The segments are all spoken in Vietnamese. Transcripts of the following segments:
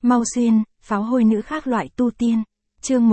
Mau xuyên, pháo hôi nữ khác loại tu tiên. Chương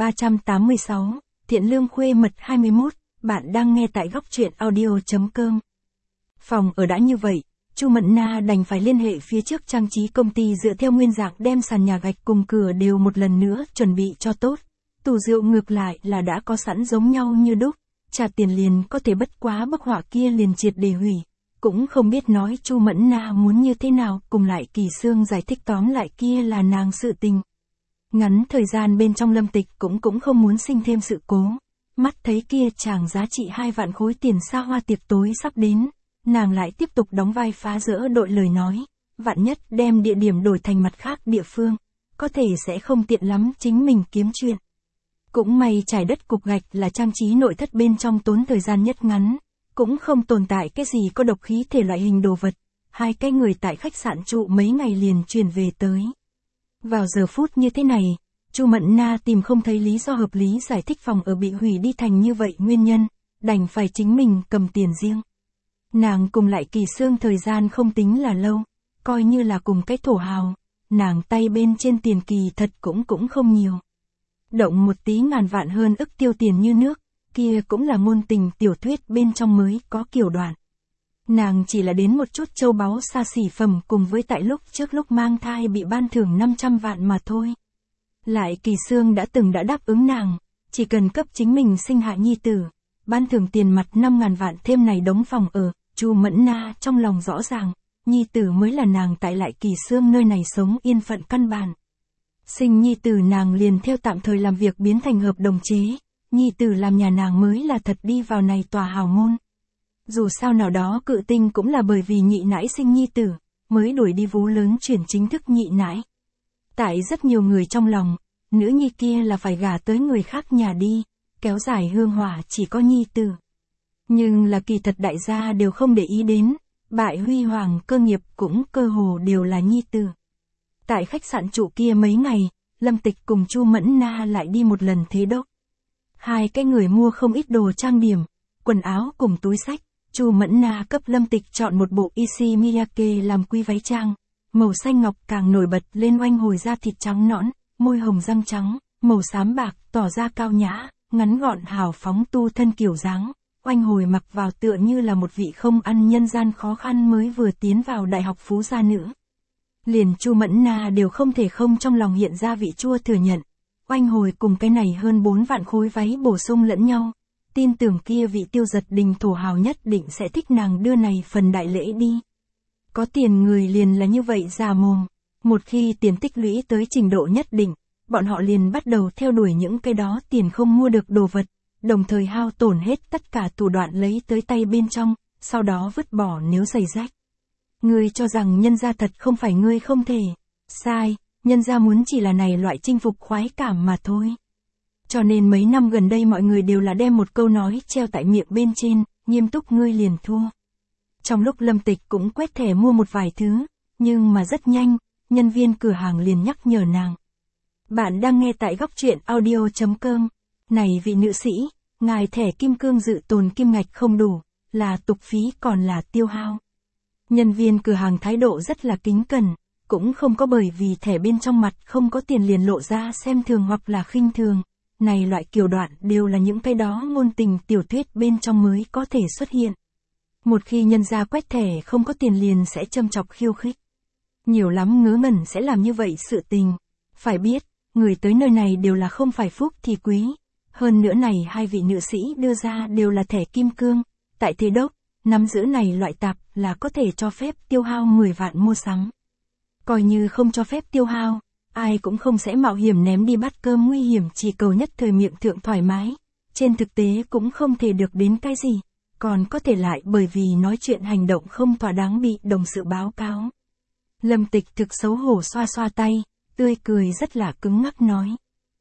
1386, Thiện lương khuê mật 21, bạn đang nghe tại góc truyện audio.com. Phòng ở đã như vậy, Chu Mẫn Na đành phải liên hệ phía trước trang trí công ty dựa theo nguyên dạng đem sàn nhà gạch cùng cửa đều một lần nữa chuẩn bị cho tốt. Tủ rượu ngược lại là đã có sẵn giống nhau như đúc, trả tiền liền có thể bất quá bức họa kia liền triệt để hủy. Cũng không biết nói Chu Mẫn Na muốn như thế nào, cùng lại Kỳ Sương giải thích tóm lại kia là nàng sự tình. Ngắn thời gian bên trong Lâm Tịch cũng không muốn sinh thêm sự cố. Mắt thấy kia chàng giá trị 2 vạn khối tiền xa hoa tiệc tối sắp đến, nàng lại tiếp tục đóng vai phá rỡ đội lời nói, vạn nhất đem địa điểm đổi thành mặt khác địa phương, có thể sẽ không tiện lắm chính mình kiếm chuyện. Cũng may trải đất cục gạch là trang trí nội thất bên trong tốn thời gian nhất ngắn, cũng không tồn tại cái gì có độc khí thể loại hình đồ vật, hai cái người tại khách sạn trụ mấy ngày liền chuyển về tới. Vào giờ phút như thế này, Chu Mẫn Na tìm không thấy lý do hợp lý giải thích phòng ở bị hủy đi thành như vậy nguyên nhân, đành phải chính mình cầm tiền riêng. Nàng cùng lại Kỳ Sương thời gian không tính là lâu, coi như là cùng cái thổ hào, nàng tay bên trên tiền kỳ thật cũng không nhiều. Động một tí ngàn vạn hơn ức tiêu tiền như nước, kia cũng là ngôn tình tiểu thuyết bên trong mới có kiểu đoạn. Nàng chỉ là đến một chút châu báu xa xỉ phẩm cùng với tại lúc trước lúc mang thai bị ban thưởng 500 vạn mà thôi. Lại Kỳ Sương đã đáp ứng nàng, chỉ cần cấp chính mình sinh hạ nhi tử, ban thưởng tiền mặt 5.000 vạn thêm này đống phòng ở. Chu Mẫn Na trong lòng rõ ràng, nhi tử mới là nàng tại lại Kỳ Sương nơi này sống yên phận căn bản. Sinh nhi tử nàng liền theo tạm thời làm việc biến thành hợp đồng chế, nhi tử làm nhà nàng mới là thật đi vào này tòa hào môn. Dù sao nào đó cự tinh cũng là bởi vì nhị nãi sinh nhi tử, mới đuổi đi vú lớn chuyển chính thức nhị nãi. Tại rất nhiều người trong lòng, nữ nhi kia là phải gả tới người khác nhà đi, kéo dài hương hỏa chỉ có nhi tử. Nhưng là kỳ thật đại gia đều không để ý đến, bại huy hoàng cơ nghiệp cũng cơ hồ đều là nhi tử. Tại khách sạn trụ kia mấy ngày, Lâm Tịch cùng Chu Mẫn Na lại đi một lần thế đốc. Hai cái người mua không ít đồ trang điểm, quần áo cùng túi xách. Chu Mẫn Na cấp Lâm Tịch chọn một bộ Issey Miyake làm quy váy trang, màu xanh ngọc càng nổi bật lên oanh hồi da thịt trắng nõn, môi hồng răng trắng, màu xám bạc tỏ ra cao nhã, ngắn gọn hào phóng tu thân kiểu dáng. Oanh hồi mặc vào tựa như là một vị không ăn nhân gian khó khăn mới vừa tiến vào đại học phú gia nữ. Liền Chu Mẫn Na đều không thể không trong lòng hiện ra vị chua thừa nhận. Oanh hồi cùng cái này hơn 4 vạn khối váy bổ sung lẫn nhau. Tin tưởng kia vị Tiêu Giật Đình thổ hào nhất định sẽ thích nàng đưa này phần đại lễ đi. Có tiền người liền là như vậy già mồm. Một khi tiền tích lũy tới trình độ nhất định, bọn họ liền bắt đầu theo đuổi những cái đó tiền không mua được đồ vật. Đồng thời hao tổn hết tất cả thủ đoạn lấy tới tay bên trong, sau đó vứt bỏ nếu giày rách. Ngươi cho rằng nhân gia thật không phải ngươi không thể. Sai, nhân gia muốn chỉ là này loại chinh phục khoái cảm mà thôi. Cho nên mấy năm gần đây mọi người đều là đem một câu nói treo tại miệng bên trên, nghiêm túc ngươi liền thua. Trong lúc Lâm Tịch cũng quét thẻ mua một vài thứ, nhưng mà rất nhanh, nhân viên cửa hàng liền nhắc nhở nàng. Bạn đang nghe tại góc truyện audio.com. Này vị nữ sĩ, ngài thẻ kim cương dự tồn kim ngạch không đủ, là tục phí còn là tiêu hao. Nhân viên cửa hàng thái độ rất là kính cẩn, cũng không có bởi vì thẻ bên trong mặt không có tiền liền lộ ra xem thường hoặc là khinh thường. Này loại kiểu đoạn đều là những cái đó ngôn tình tiểu thuyết bên trong mới có thể xuất hiện. Một khi nhân gia quét thẻ không có tiền liền sẽ châm chọc khiêu khích. Nhiều lắm ngớ ngẩn sẽ làm như vậy sự tình. Phải biết, người tới nơi này đều là không phải phúc thì quý. Hơn nữa này hai vị nữ sĩ đưa ra đều là thẻ kim cương, tại thế đốc, nắm giữ này loại tạp là có thể cho phép tiêu hao 10 vạn mua sắm. Coi như không cho phép tiêu hao, ai cũng không sẽ mạo hiểm ném đi bát cơm nguy hiểm chỉ cầu nhất thời miệng thượng thoải mái. Trên thực tế cũng không thể được đến cái gì, còn có thể lại bởi vì nói chuyện hành động không thỏa đáng bị đồng sự báo cáo. Lâm Tịch thực xấu hổ xoa xoa tay, tươi cười rất là cứng ngắc nói.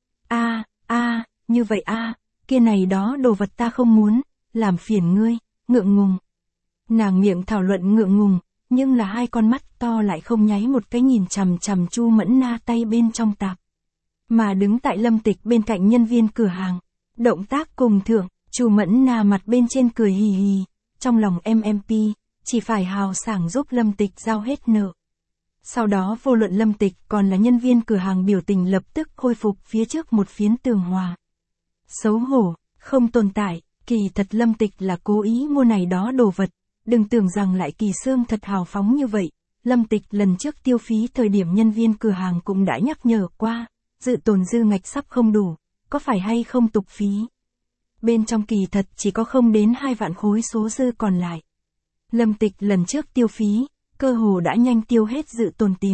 Như vậy kia này đó đồ vật ta không muốn, làm phiền ngươi, ngượng ngùng. Nàng miệng thảo luận ngượng ngùng, nhưng là hai con mắt to lại không nháy một cái nhìn chằm chằm Chu Mẫn Na tay bên trong tạp. Mà đứng tại Lâm Tịch bên cạnh nhân viên cửa hàng, động tác cùng thượng, Chu Mẫn Na mặt bên trên cười hì hì, trong lòng MMP, chỉ phải hào sảng giúp Lâm Tịch giao hết nợ. Sau đó vô luận Lâm Tịch còn là nhân viên cửa hàng biểu tình lập tức khôi phục phía trước một phiến tường hòa. Xấu hổ, không tồn tại, kỳ thật Lâm Tịch là cố ý mua này đó đồ vật, đừng tưởng rằng Lại Kỳ Xương thật hào phóng như vậy. Lâm Tịch lần trước tiêu phí thời điểm nhân viên cửa hàng cũng đã nhắc nhở qua, dự tồn dư ngạch sắp không đủ, có phải hay không tục phí. Bên trong kỳ thật chỉ có không đến 2 vạn khối số dư còn lại. Lâm Tịch lần trước tiêu phí, cơ hồ đã nhanh tiêu hết dự tồn tiền.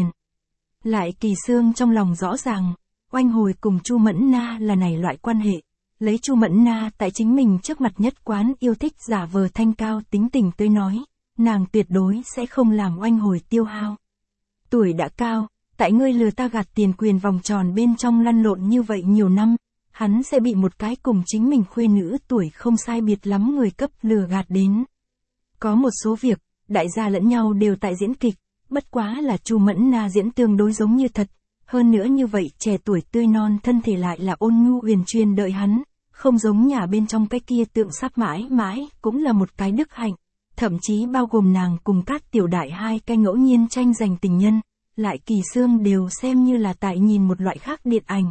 Lại Kỳ Xương trong lòng rõ ràng, Oanh Hồi cùng Chu Mẫn Na là này loại quan hệ, lấy Chu Mẫn Na tại chính mình trước mặt nhất quán yêu thích giả vờ thanh cao tính tình tươi nói, nàng tuyệt đối sẽ không làm Oanh Hồi tiêu hao. Tuổi đã cao, tại ngươi lừa ta gạt tiền quyền vòng tròn bên trong lăn lộn như vậy nhiều năm, hắn sẽ bị một cái cùng chính mình khuê nữ tuổi không sai biệt lắm người cấp lừa gạt đến. Có một số việc, đại gia lẫn nhau đều tại diễn kịch, bất quá là Chu Mẫn Na diễn tương đối giống như thật, hơn nữa như vậy trẻ tuổi tươi non thân thể lại là ôn nhu uyển chuyển đợi hắn, không giống nhà bên trong cái kia tượng sắp mãi mãi, cũng là một cái đức hạnh, thậm chí bao gồm nàng cùng Cát Tiểu Đại hai cái ngẫu nhiên tranh giành tình nhân, Lại Kỳ Xương đều xem như là tại nhìn một loại khác điện ảnh.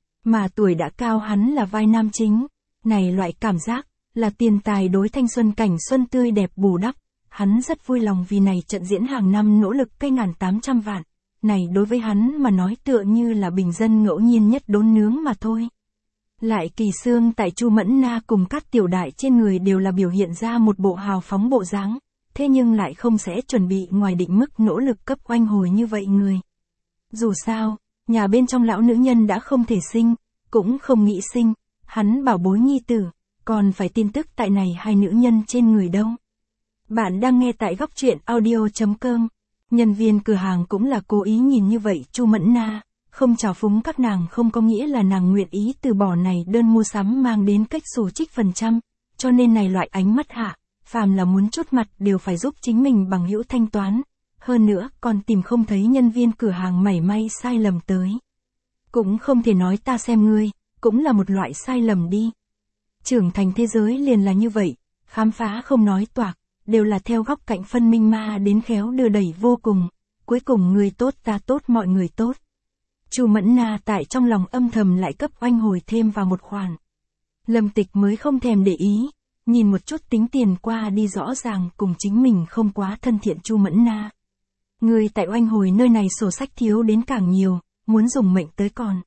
Mà tuổi đã cao hắn là vai nam chính, này loại cảm giác, là tiền tài đối thanh xuân cảnh xuân tươi đẹp bù đắp, hắn rất vui lòng vì này trận diễn hàng năm nỗ lực cây 1.800 vạn, này đối với hắn mà nói tựa như là bình dân ngẫu nhiên nhất đốn nướng mà thôi. Lại Kỳ Xương tại Chu Mẫn Na cùng Cát Tiểu Đại trên người đều là biểu hiện ra một bộ hào phóng bộ dáng, thế nhưng lại không sẽ chuẩn bị ngoài định mức nỗ lực cấp Oanh Hồi như vậy người. Dù sao, nhà bên trong lão nữ nhân đã không thể sinh, cũng không nghĩ sinh, hắn bảo bối nhi tử, còn phải tin tức tại này hai nữ nhân trên người đâu. Bạn đang nghe tại góc truyện audio.com. Nhân viên cửa hàng cũng là cố ý nhìn như vậy Chu Mẫn Na, không trào phúng các nàng không có nghĩa là nàng nguyện ý từ bỏ này đơn mua sắm mang đến cách xù trích phần trăm, cho nên này loại ánh mắt hạ, phàm là muốn chốt mặt đều phải giúp chính mình bằng hữu thanh toán, hơn nữa còn tìm không thấy nhân viên cửa hàng mảy may sai lầm tới. Cũng không thể nói ta xem ngươi, cũng là một loại sai lầm đi. Trưởng thành thế giới liền là như vậy, khám phá không nói toạc, đều là theo góc cạnh phân minh ma đến khéo đưa đẩy vô cùng, cuối cùng người tốt ta tốt mọi người tốt. Chu Mẫn Na tại trong lòng âm thầm lại cấp Oanh Hồi thêm vào một khoản. Lâm Tịch mới không thèm để ý, nhìn một chút tính tiền qua đi rõ ràng cùng chính mình không quá thân thiện Chu Mẫn Na. Người tại Oanh Hồi nơi này sổ sách thiếu đến càng nhiều, muốn dùng mệnh tới còn.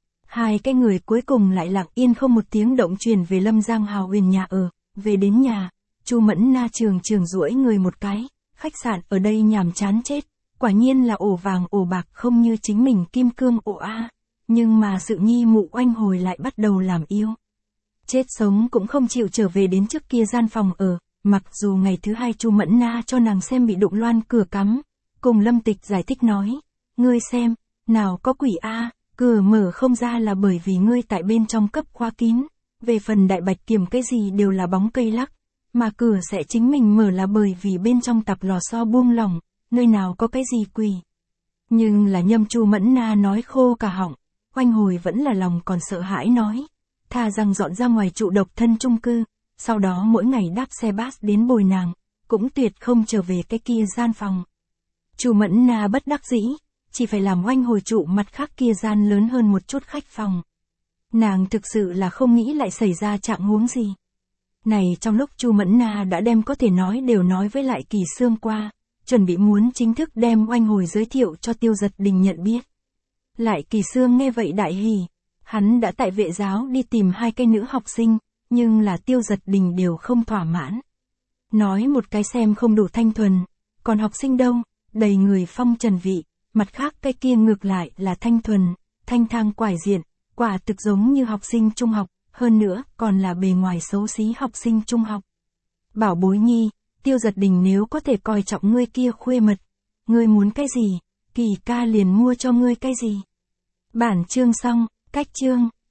Hai cái người cuối cùng lại lặng yên không một tiếng động truyền về Lâm Giang Hào Huyền nhà ở, về đến nhà, Chu Mẫn Na trường duỗi người một cái, khách sạn ở đây nhàm chán chết, quả nhiên là ổ vàng ổ bạc không như chính mình kim cương ổ A, nhưng mà sự nhi mụ Oanh Hồi lại bắt đầu làm yêu. Chết sống cũng không chịu trở về đến trước kia gian phòng ở, mặc dù ngày thứ hai Chu Mẫn Na cho nàng xem bị đụng loan cửa cắm, cùng Lâm Tịch giải thích nói, ngươi xem, nào có quỷ A, cửa mở không ra là bởi vì ngươi tại bên trong cấp khóa kín, về phần đại bạch kiểm cái gì đều là bóng cây lắc, mà cửa sẽ chính mình mở là bởi vì bên trong tập lò xo buông lỏng, nơi nào có cái gì quỷ. Nhưng là nhâm Chu Mẫn Na nói khô cả họng, Oanh Hồi vẫn là lòng còn sợ hãi nói, thà rằng dọn ra ngoài trụ độc thân chung cư, sau đó mỗi ngày đáp xe bus đến bồi nàng, cũng tuyệt không trở về cái kia gian phòng. Chu Mẫn Na bất đắc dĩ, chỉ phải làm Oanh Hồi trụ mặt khác kia gian lớn hơn một chút khách phòng. Nàng thực sự là không nghĩ lại xảy ra trạng huống gì. Này trong lúc Chu Mẫn Na đã đem có thể nói đều nói với Lại Kỳ Xương qua, chuẩn bị muốn chính thức đem Oanh Hồi giới thiệu cho Tiêu Giật Đình nhận biết. Lại Kỳ Xương nghe vậy đại hỉ, hắn đã tại vệ giáo đi tìm hai cái nữ học sinh, nhưng là Tiêu Giật Đình đều không thỏa mãn. Nói một cái xem không đủ thanh thuần, còn học sinh đâu, đầy người phong trần vị, mặt khác cái kia ngược lại là thanh thuần, thanh thang quải diện, quả thực giống như học sinh trung học, hơn nữa còn là bề ngoài xấu xí học sinh trung học. Bảo bối nhi, Tiêu Giật Đình nếu có thể coi trọng ngươi kia khuê mật, ngươi muốn cái gì, Kỳ ca liền mua cho ngươi cái gì. Bản chương xong, cách chương.